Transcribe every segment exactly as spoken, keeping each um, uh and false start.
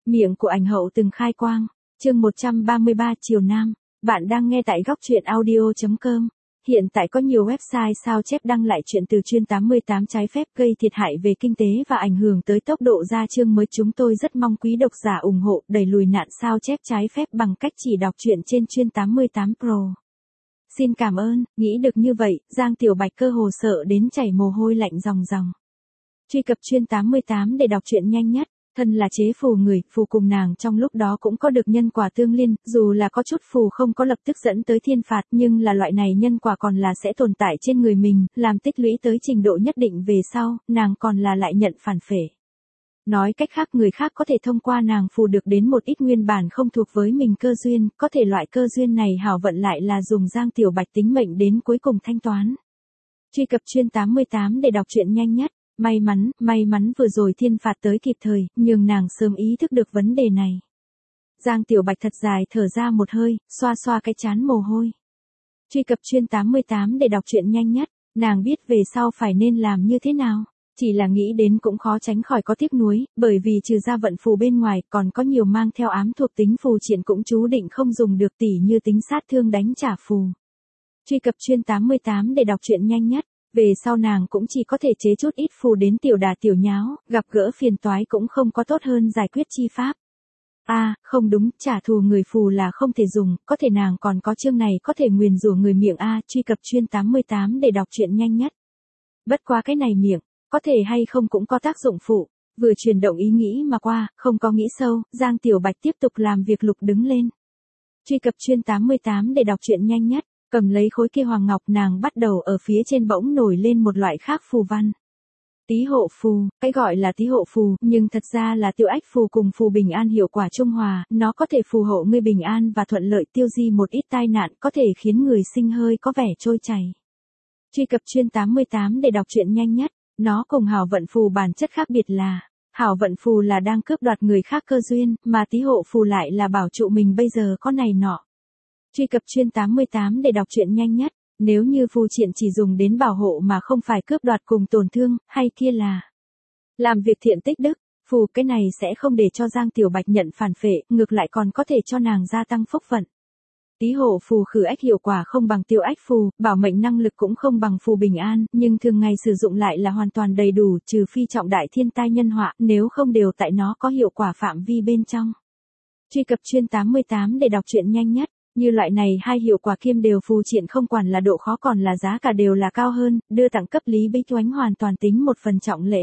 Miệng của ảnh hậu từng khai quang. Chương một trăm ba mươi ba Chiều Nam. Bạn đang nghe tại góc truyện audio chấm com. Hiện tại có nhiều website sao chép đăng lại chuyện từ chuyên tám mươi tám trái phép gây thiệt hại về kinh tế và ảnh hưởng tới tốc độ ra chương mới. Chúng tôi rất mong quý độc giả ủng hộ đẩy lùi nạn sao chép trái phép bằng cách chỉ đọc truyện trên chuyên tám mươi tám Pro. Xin cảm ơn. Nghĩ được như vậy, Giang Tiểu Bạch cơ hồ sợ đến chảy mồ hôi lạnh ròng ròng. Truy cập chuyên tám mươi tám để đọc truyện nhanh nhất. Thân là chế phù người, phù cùng nàng trong lúc đó cũng có được nhân quả tương liên, dù là có chút phù không có lập tức dẫn tới thiên phạt, nhưng là loại này nhân quả còn là sẽ tồn tại trên người mình, làm tích lũy tới trình độ nhất định về sau, nàng còn là lại nhận phản phệ. Nói cách khác, người khác có thể thông qua nàng phù được đến một ít nguyên bản không thuộc với mình cơ duyên, có thể loại cơ duyên này hảo vận lại là dùng Giang Tiểu Bạch tính mệnh đến cuối cùng thanh toán. Truy cập chuyên tám mươi tám để đọc truyện nhanh nhất. May mắn, may mắn vừa rồi thiên phạt tới kịp thời, nhưng nàng sớm ý thức được vấn đề này. Giang Tiểu Bạch thật dài thở ra một hơi, xoa xoa cái trán mồ hôi. Truy cập chuyên tám mươi tám để đọc truyện nhanh nhất, nàng biết về sau phải nên làm như thế nào. Chỉ là nghĩ đến cũng khó tránh khỏi có tiếc nuối, bởi vì trừ ra vận phù bên ngoài còn có nhiều mang theo ám thuộc tính phù triện cũng chú định không dùng được, tỉ như tính sát thương đánh trả phù. Truy cập chuyên tám mươi tám để đọc truyện nhanh nhất. Về sau nàng cũng chỉ có thể chế chút ít phù đến tiểu đà tiểu nháo, gặp gỡ phiền toái cũng không có tốt hơn giải quyết chi pháp. A, à, không đúng, trả thù người phù là không thể dùng, có thể nàng còn có chương này có thể nguyền rủa người miệng A. À, truy cập chuyên tám mươi tám để đọc truyện nhanh nhất. Bất quá cái này miệng, có thể hay không cũng có tác dụng phụ, vừa chuyển động ý nghĩ mà qua, không có nghĩ sâu, Giang Tiểu Bạch tiếp tục làm việc lục đứng lên. Truy cập chuyên tám mươi tám để đọc truyện nhanh nhất. Cầm lấy khối kia hoàng ngọc, nàng bắt đầu ở phía trên bỗng nổi lên một loại khác phù văn. Tý hộ phù, cái gọi là tý hộ phù, nhưng thật ra là tiêu ách phù cùng phù bình an hiệu quả trung hòa, nó có thể phù hộ ngươi bình an và thuận lợi tiêu di một ít tai nạn, có thể khiến người sinh hơi có vẻ trôi chảy. Truy cập chuyên tám mươi tám để đọc truyện nhanh nhất, nó cùng hảo vận phù bản chất khác biệt là, hảo vận phù là đang cướp đoạt người khác cơ duyên, mà tý hộ phù lại là bảo trụ mình bây giờ có này nọ. Truy cập chuyên tám mươi tám để đọc truyện nhanh nhất, nếu như phù triện chỉ dùng đến bảo hộ mà không phải cướp đoạt cùng tổn thương, hay kia là làm việc thiện tích đức, phù cái này sẽ không để cho Giang Tiểu Bạch nhận phản phệ, ngược lại còn có thể cho nàng gia tăng phúc phận. Tý hộ phù khử ách hiệu quả không bằng tiêu ách phù, bảo mệnh năng lực cũng không bằng phù bình an, nhưng thường ngày sử dụng lại là hoàn toàn đầy đủ, trừ phi trọng đại thiên tai nhân họa, nếu không đều tại nó có hiệu quả phạm vi bên trong. Truy cập chuyên tám mươi tám để đọc truyện nhanh nhất. Như loại này hai hiệu quả kiêm đều phù triện không quản là độ khó còn là giá cả đều là cao hơn, đưa tặng cấp Lý Bích Oánh hoàn toàn tính một phần trọng lễ.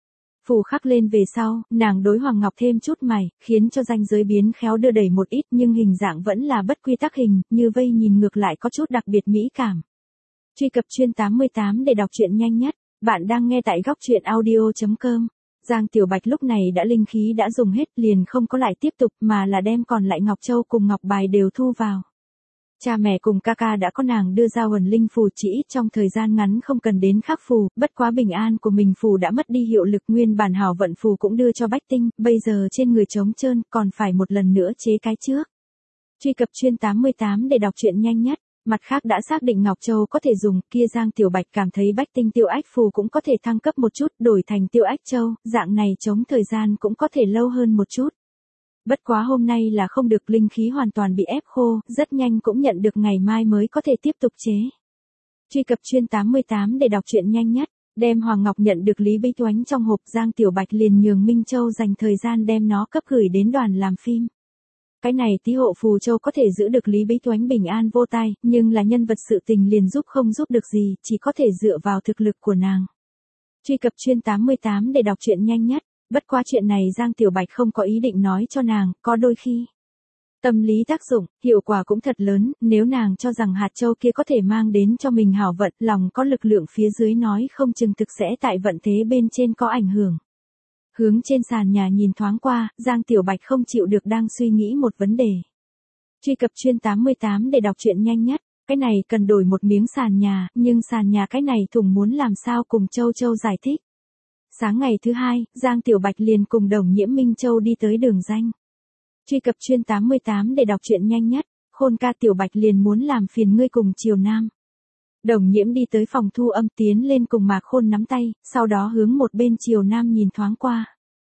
Phù khắc lên về sau, nàng đối Hoàng Ngọc thêm chút mày, khiến cho ranh giới biến khéo đưa đẩy một ít, nhưng hình dạng vẫn là bất quy tắc hình, như vây nhìn ngược lại có chút đặc biệt mỹ cảm. Truy cập chuyên tám mươi tám để đọc truyện nhanh nhất, bạn đang nghe tại góc truyện audio chấm com. Giang Tiểu Bạch lúc này đã linh khí đã dùng hết, liền không có lại tiếp tục mà là đem còn lại ngọc châu cùng ngọc bài đều thu vào. Cha mẹ cùng ca ca đã có nàng đưa ra huần linh phù, chỉ ít trong thời gian ngắn không cần đến khắc phù, bất quá bình an của mình phù đã mất đi hiệu lực, nguyên bản hảo vận phù cũng đưa cho Bách Tinh, bây giờ trên người trống trơn, còn phải một lần nữa chế cái trước. Truy cập chuyên tám mươi tám để đọc truyện nhanh nhất. Mặt khác đã xác định Ngọc Châu có thể dùng, kia Giang Tiểu Bạch cảm thấy Bách Tinh tiêu ách phù cũng có thể thăng cấp một chút, đổi thành tiêu ách châu, dạng này chống thời gian cũng có thể lâu hơn một chút. Bất quá hôm nay là không được, linh khí hoàn toàn bị ép khô, rất nhanh cũng nhận được ngày mai mới có thể tiếp tục chế. Truy cập chuyên tám mươi tám để đọc truyện nhanh nhất, đem Hoàng Ngọc nhận được Lý Bích Oánh trong hộp, Giang Tiểu Bạch liền nhường Minh Châu dành thời gian đem nó cấp gửi đến đoàn làm phim. Cái này tý hộ phù châu có thể giữ được Lý Bích Oánh bình an vô tai, nhưng là nhân vật sự tình liền giúp không giúp được gì, chỉ có thể dựa vào thực lực của nàng. Truy cập chuyên tám mươi tám để đọc truyện nhanh nhất, bất quá chuyện này Giang Tiểu Bạch không có ý định nói cho nàng, có đôi khi tâm lý tác dụng, hiệu quả cũng thật lớn, nếu nàng cho rằng hạt châu kia có thể mang đến cho mình hảo vận, lòng có lực lượng phía dưới nói không chừng thực sẽ tại vận thế bên trên có ảnh hưởng. Hướng trên sàn nhà nhìn thoáng qua, Giang Tiểu Bạch không chịu được đang suy nghĩ một vấn đề. Truy cập chuyên tám mươi tám để đọc truyện nhanh nhất, cái này cần đổi một miếng sàn nhà, nhưng sàn nhà cái này thùng muốn làm sao cùng Châu Châu giải thích. Sáng ngày thứ hai, Giang Tiểu Bạch liền cùng Đồng Nhiễm Minh Châu đi tới đường danh. Truy cập chuyên tám mươi tám để đọc truyện nhanh nhất, Khôn ca Tiểu Bạch liền muốn làm phiền ngươi cùng Chiều Nam. Đồng Nhiễm đi tới phòng thu âm tiến lên cùng Mạc Khôn nắm tay, sau đó hướng một bên Chiều Nam nhìn thoáng qua.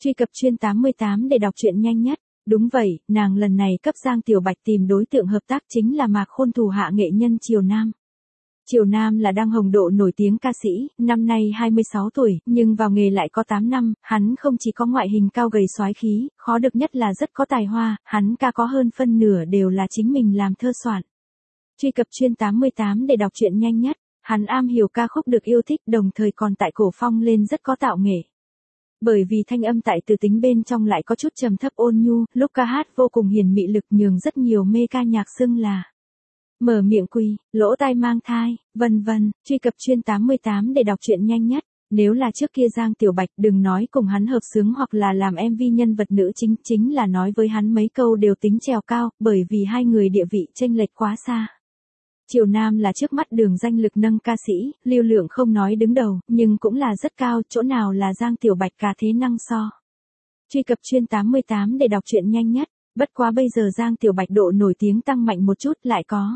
Truy cập chuyên tám mươi tám để đọc truyện nhanh nhất. Đúng vậy, nàng lần này cấp Giang Tiểu Bạch tìm đối tượng hợp tác chính là Mạc Khôn thủ hạ nghệ nhân Triều Nam. Triều Nam là đang hồng độ nổi tiếng ca sĩ, năm nay hai mươi sáu tuổi, nhưng vào nghề lại có tám năm, hắn không chỉ có ngoại hình cao gầy soái khí, khó được nhất là rất có tài hoa, hắn ca có hơn phân nửa đều là chính mình làm thơ soạn. Truy cập chuyên tám mươi tám để đọc truyện nhanh nhất, hắn am hiểu ca khúc được yêu thích đồng thời còn tại cổ phong lên rất có tạo nghệ. Bởi vì thanh âm tại từ tính bên trong lại có chút trầm thấp ôn nhu, lúc ca hát vô cùng hiền mị lực nhường rất nhiều mê ca nhạc xưng là mở miệng quỳ, lỗ tai mang thai, vân vân. Truy cập chuyên tám mươi tám để đọc truyện nhanh nhất. Nếu là trước kia Giang Tiểu Bạch đừng nói cùng hắn hợp xướng hoặc là làm em vê nhân vật nữ chính, chính là nói với hắn mấy câu đều tính trèo cao, bởi vì hai người địa vị chênh lệch quá xa. Triều Nam là trước mắt đường danh lực nâng ca sĩ, lưu lượng không nói đứng đầu, nhưng cũng là rất cao, chỗ nào là Giang Tiểu Bạch cả thế năng so. Truy cập chuyên tám mươi tám để đọc truyện nhanh nhất, bất quá bây giờ Giang Tiểu Bạch độ nổi tiếng tăng mạnh một chút lại có.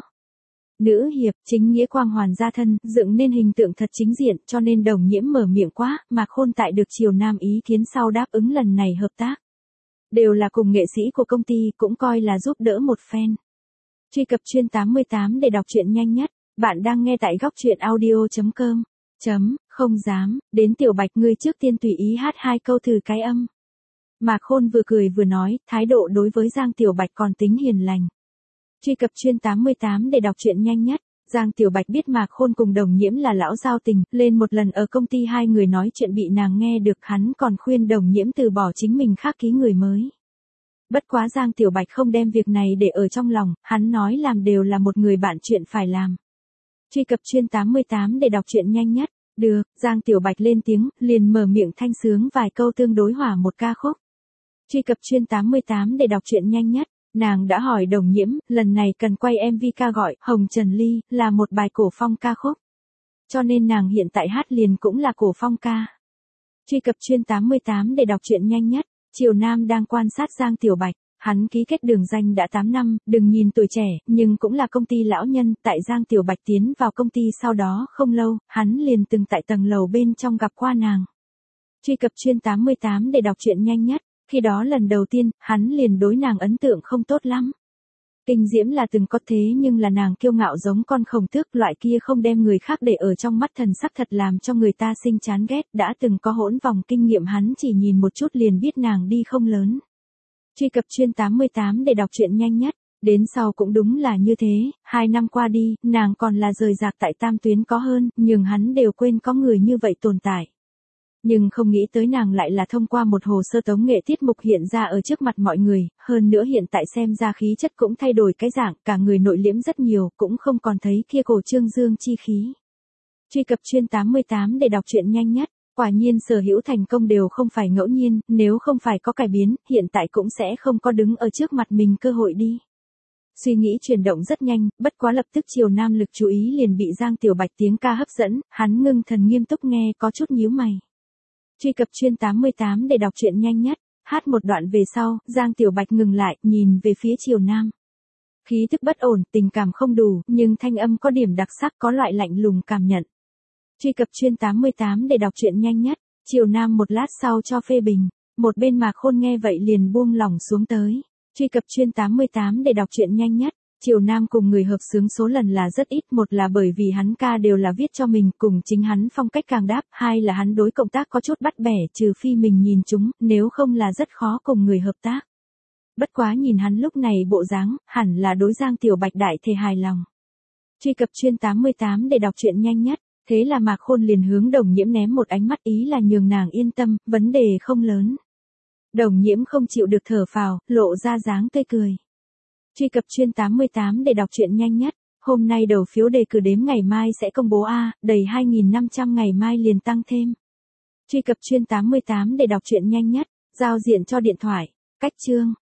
Nữ hiệp, chính nghĩa quang hoàn gia thân, dựng nên hình tượng thật chính diện cho nên Đồng Nhiễm mở miệng quá, Mạc Khôn tại được Triều Nam ý kiến sau đáp ứng lần này hợp tác. Đều là cùng nghệ sĩ của công ty cũng coi là giúp đỡ một phen. Truy cập chuyên tám mươi tám để đọc truyện nhanh nhất, bạn đang nghe tại góc truyện audio chấm com. Chấm, không dám, đến Tiểu Bạch ngươi trước tiên tùy ý hát hai câu thử cái âm. Mạc Khôn vừa cười vừa nói, thái độ đối với Giang Tiểu Bạch còn tính hiền lành. Truy cập chuyên tám mươi tám để đọc truyện nhanh nhất, Giang Tiểu Bạch biết Mạc Khôn cùng Đồng Nhiễm là lão giao tình, lên một lần ở công ty hai người nói chuyện bị nàng nghe được, hắn còn khuyên Đồng Nhiễm từ bỏ chính mình khắc ký người mới. Bất quá Giang Tiểu Bạch không đem việc này để ở trong lòng, hắn nói làm đều là một người bạn chuyện phải làm. Truy cập chuyên tám mươi tám để đọc truyện nhanh nhất, được, Giang Tiểu Bạch lên tiếng, liền mở miệng thanh sướng vài câu tương đối hòa một ca khúc. Truy cập chuyên tám mươi tám để đọc truyện nhanh nhất, nàng đã hỏi Đồng Nhiễm, lần này cần quay em vê ca gọi Hồng Trần Ly, là một bài cổ phong ca khúc. Cho nên nàng hiện tại hát liền cũng là cổ phong ca. Truy cập chuyên tám mươi tám để đọc truyện nhanh nhất. Triều Nam đang quan sát Giang Tiểu Bạch, hắn ký kết đường danh đã tám năm, đừng nhìn tuổi trẻ, nhưng cũng là công ty lão nhân, tại Giang Tiểu Bạch tiến vào công ty sau đó không lâu, hắn liền từng tại tầng lầu bên trong gặp qua nàng. Truy cập chuyên tám mươi tám để đọc truyện nhanh nhất, khi đó lần đầu tiên, hắn liền đối nàng ấn tượng không tốt lắm. Kinh diễm là từng có thế nhưng là nàng kiêu ngạo giống con khổng tước, loại kia không đem người khác để ở trong mắt thần sắc thật làm cho người ta sinh chán ghét, đã từng có hỗn vòng kinh nghiệm hắn chỉ nhìn một chút liền biết nàng đi không lớn. Truy cập chuyên tám mươi tám để đọc truyện nhanh nhất, đến sau cũng đúng là như thế, hai năm qua đi, nàng còn là rời rạc tại tam tuyến có hơn, nhưng hắn đều quên có người như vậy tồn tại. Nhưng không nghĩ tới nàng lại là thông qua một hồ sơ tống nghệ tiết mục hiện ra ở trước mặt mọi người, hơn nữa hiện tại xem ra khí chất cũng thay đổi cái dạng, cả người nội liễm rất nhiều, cũng không còn thấy kia cổ trương dương chi khí. Truy cập chuyên tám mươi tám để đọc truyện nhanh nhất, quả nhiên sở hữu thành công đều không phải ngẫu nhiên, nếu không phải có cải biến, hiện tại cũng sẽ không có đứng ở trước mặt mình cơ hội đi. Suy nghĩ chuyển động rất nhanh, bất quá lập tức Triều Nam lực chú ý liền bị Giang Tiểu Bạch tiếng ca hấp dẫn, hắn ngưng thần nghiêm túc nghe có chút nhíu mày. Truy cập chuyên tám mươi tám để đọc truyện nhanh nhất, hát một đoạn về sau, Giang Tiểu Bạch ngừng lại, nhìn về phía Triều Nam. Khí thức bất ổn, tình cảm không đủ, nhưng thanh âm có điểm đặc sắc, có loại lạnh lùng cảm nhận. Truy cập chuyên tám mươi tám để đọc truyện nhanh nhất, Triều Nam một lát sau cho phê bình, một bên Mạc Khôn nghe vậy liền buông lỏng xuống tới. Truy cập chuyên tám mươi tám để đọc truyện nhanh nhất, Triều Nam cùng người hợp xướng số lần là rất ít, một là bởi vì hắn ca đều là viết cho mình, cùng chính hắn phong cách càng đáp, hai là hắn đối cộng tác có chút bắt bẻ, trừ phi mình nhìn chúng, nếu không là rất khó cùng người hợp tác. Bất quá nhìn hắn lúc này bộ dáng, hẳn là đối Giang Tiểu Bạch đại thể hài lòng. Truy cập chuyên tám mươi tám để đọc truyện nhanh nhất, thế là Mạc Khôn liền hướng Đồng Nhiễm ném một ánh mắt ý là nhường nàng yên tâm, vấn đề không lớn. Đồng Nhiễm không chịu được thở phào, lộ ra dáng tươi cười. Truy cập chuyên tám mươi tám để đọc truyện nhanh nhất, hôm nay đầu phiếu đề cử đếm ngày mai sẽ công bố A, đầy hai nghìn năm trăm ngày mai liền tăng thêm. Truy cập chuyên tám mươi tám để đọc truyện nhanh nhất, giao diện cho điện thoại, cách chương.